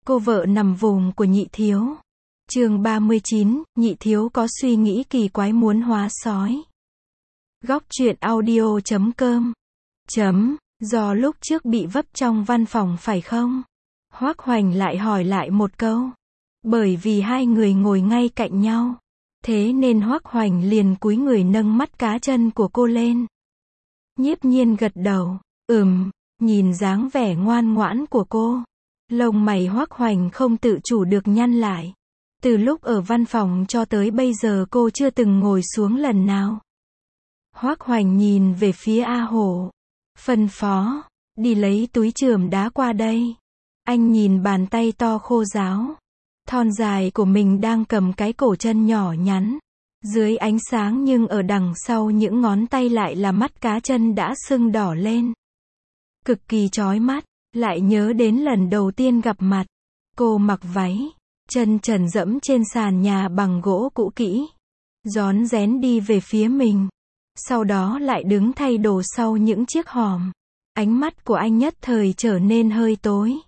Cô vợ nằm vùng của Nhị Thiếu. Chương 39, Nhị Thiếu có suy nghĩ kỳ quái muốn hóa sói. Góc truyện audio.com. Do lúc trước bị vấp trong văn phòng phải không? Hoắc Hoành lại hỏi lại một câu. Bởi vì hai người ngồi ngay cạnh nhau. Thế nên Hoắc Hoành liền cúi người nâng mắt cá chân của cô lên. Nhiếp Nhiên gật đầu. Nhìn dáng vẻ ngoan ngoãn của cô. Lông mày Hoắc Hoành không tự chủ được nhăn lại. Từ lúc ở văn phòng cho tới bây giờ cô chưa từng ngồi xuống lần nào. Hoắc Hoành nhìn về phía A Hổ. Phân phó, đi lấy túi chườm đá qua đây. Anh nhìn bàn tay to khô ráo, thon dài của mình đang cầm cái cổ chân nhỏ nhắn. Dưới ánh sáng nhưng ở đằng sau những ngón tay lại là mắt cá chân đã sưng đỏ lên. Cực kỳ chói mắt, lại nhớ đến lần đầu tiên gặp mặt. Cô mặc váy, chân trần dẫm trên sàn nhà bằng gỗ cũ kỹ. Rón rén đi về phía mình. Sau đó lại đứng thay đồ sau những chiếc hòm. Ánh mắt của anh nhất thời trở nên hơi tối.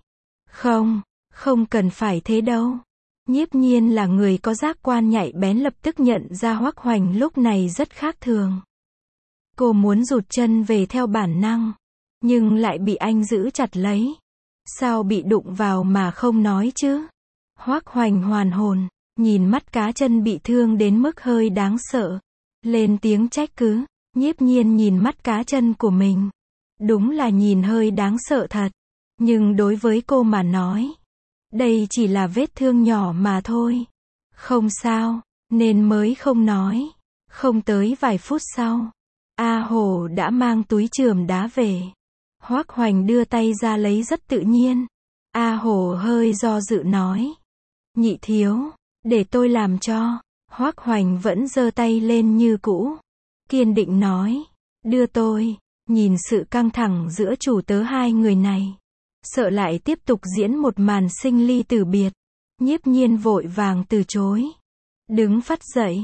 Không cần phải thế đâu. Nhiếp Nhiên là người có giác quan nhạy bén lập tức nhận ra Hoắc Hoành lúc này rất khác thường. Cô muốn rụt chân về theo bản năng, nhưng lại bị anh giữ chặt lấy. Sao bị đụng vào mà không nói chứ? Hoắc Hoành hoàn hồn, nhìn mắt cá chân bị thương đến mức hơi đáng sợ. Lên tiếng trách cứ. Nhiếp Nhiên nhìn mắt cá chân của mình. Đúng là nhìn hơi đáng sợ thật. Nhưng đối với cô mà nói, đây chỉ là vết thương nhỏ mà thôi. Không sao, nên mới không nói. Không tới vài phút sau, A Hổ đã mang túi chườm đá về. Hoắc Hoành đưa tay ra lấy rất tự nhiên. A Hổ hơi do dự nói. Nhị Thiếu, để tôi làm cho. Hoắc Hoành vẫn giơ tay lên như cũ. Kiên định nói. Đưa tôi. Nhìn sự căng thẳng giữa chủ tớ hai người này. Sợ lại tiếp tục diễn một màn sinh ly tử biệt. Nhiếp Nhiên vội vàng từ chối. Đứng phắt dậy.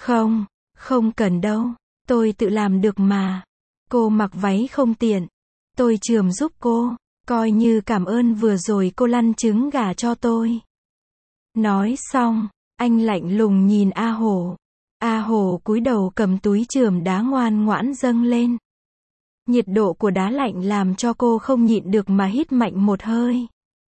Không cần đâu. Tôi tự làm được mà. Cô mặc váy không tiện. Tôi chườm giúp cô. Coi như cảm ơn vừa rồi cô lăn trứng gà cho tôi. Nói xong, anh lạnh lùng nhìn A Hổ. A Hổ cúi đầu cầm túi chườm đá ngoan ngoãn dâng lên. Nhiệt độ của đá lạnh làm cho cô không nhịn được mà hít mạnh một hơi.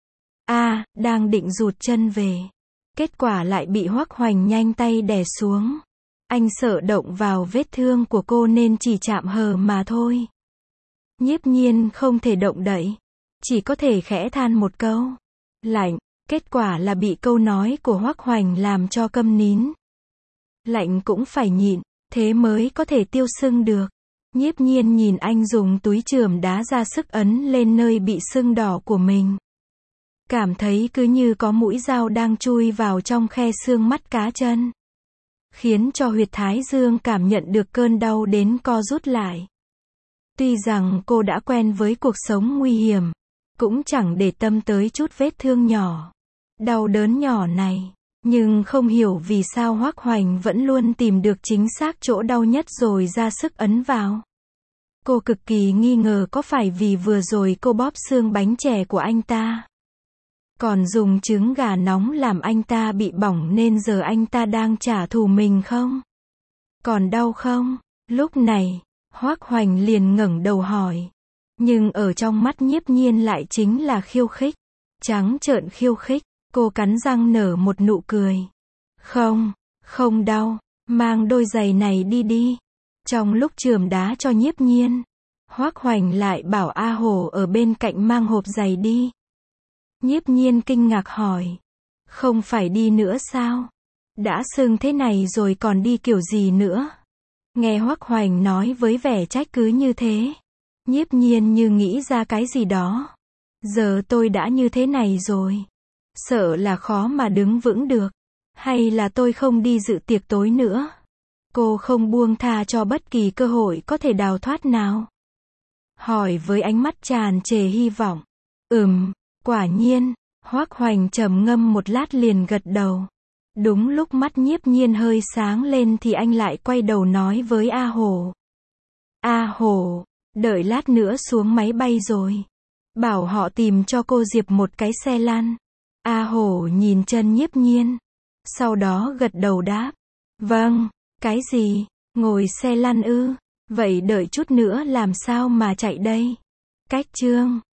Đang định rụt chân về. Kết quả lại bị Hoắc Hoành nhanh tay đè xuống. Anh sợ động vào vết thương của cô nên chỉ chạm hờ mà thôi. Nhiếp Nhiên không thể động đậy. Chỉ có thể khẽ than một câu. Lạnh. Kết quả là bị câu nói của Hoắc Hoành làm cho câm nín. Lạnh cũng phải nhịn, thế mới có thể tiêu sưng được. Nhiếp Nhiên nhìn anh dùng túi chườm đá ra sức ấn lên nơi bị sưng đỏ của mình. Cảm thấy cứ như có mũi dao đang chui vào trong khe xương mắt cá chân. Khiến cho huyệt thái dương cảm nhận được cơn đau đến co rút lại. Tuy rằng cô đã quen với cuộc sống nguy hiểm, cũng chẳng để tâm tới chút vết thương nhỏ, đau đớn nhỏ này. Nhưng không hiểu vì sao Hoắc Hoành vẫn luôn tìm được chính xác chỗ đau nhất rồi ra sức ấn vào. Cô cực kỳ nghi ngờ có phải vì vừa rồi cô bóp xương bánh chè của anh ta, còn dùng trứng gà nóng làm anh ta bị bỏng nên giờ anh ta đang trả thù mình không? Còn đau không? Lúc này, Hoắc Hoành liền ngẩng đầu hỏi. Nhưng ở trong mắt Nhiếp Nhiên lại chính là khiêu khích. Trắng trợn khiêu khích. Cô cắn răng nở một nụ cười. Không đau, mang đôi giày này đi. Trong lúc chườm đá cho Nhiếp Nhiên, Hoắc Hoành lại bảo A Hổ ở bên cạnh mang hộp giày đi. Nhiếp Nhiên kinh ngạc hỏi. Không phải đi nữa sao? Đã sưng thế này rồi còn đi kiểu gì nữa? Nghe Hoắc Hoành nói với vẻ trách cứ như thế, Nhiếp Nhiên như nghĩ ra cái gì đó. Giờ tôi đã như thế này rồi, sợ là khó mà đứng vững được. Hay là tôi không đi dự tiệc tối nữa? Cô không buông tha cho bất kỳ cơ hội có thể đào thoát nào. Hỏi với ánh mắt tràn trề hy vọng. Quả nhiên. Hoắc Hoành trầm ngâm một lát liền gật đầu. Đúng lúc mắt Nhiếp Nhiên hơi sáng lên thì anh lại quay đầu nói với A Hổ. A Hổ, đợi lát nữa xuống máy bay rồi. Bảo họ tìm cho cô Diệp một cái xe lăn. A Hổ nhìn Chân Nhiếp Nhiên. Sau đó gật đầu đáp. Vâng, cái gì? Ngồi xe lăn ư? Vậy đợi chút nữa làm sao mà chạy đây? Cách chương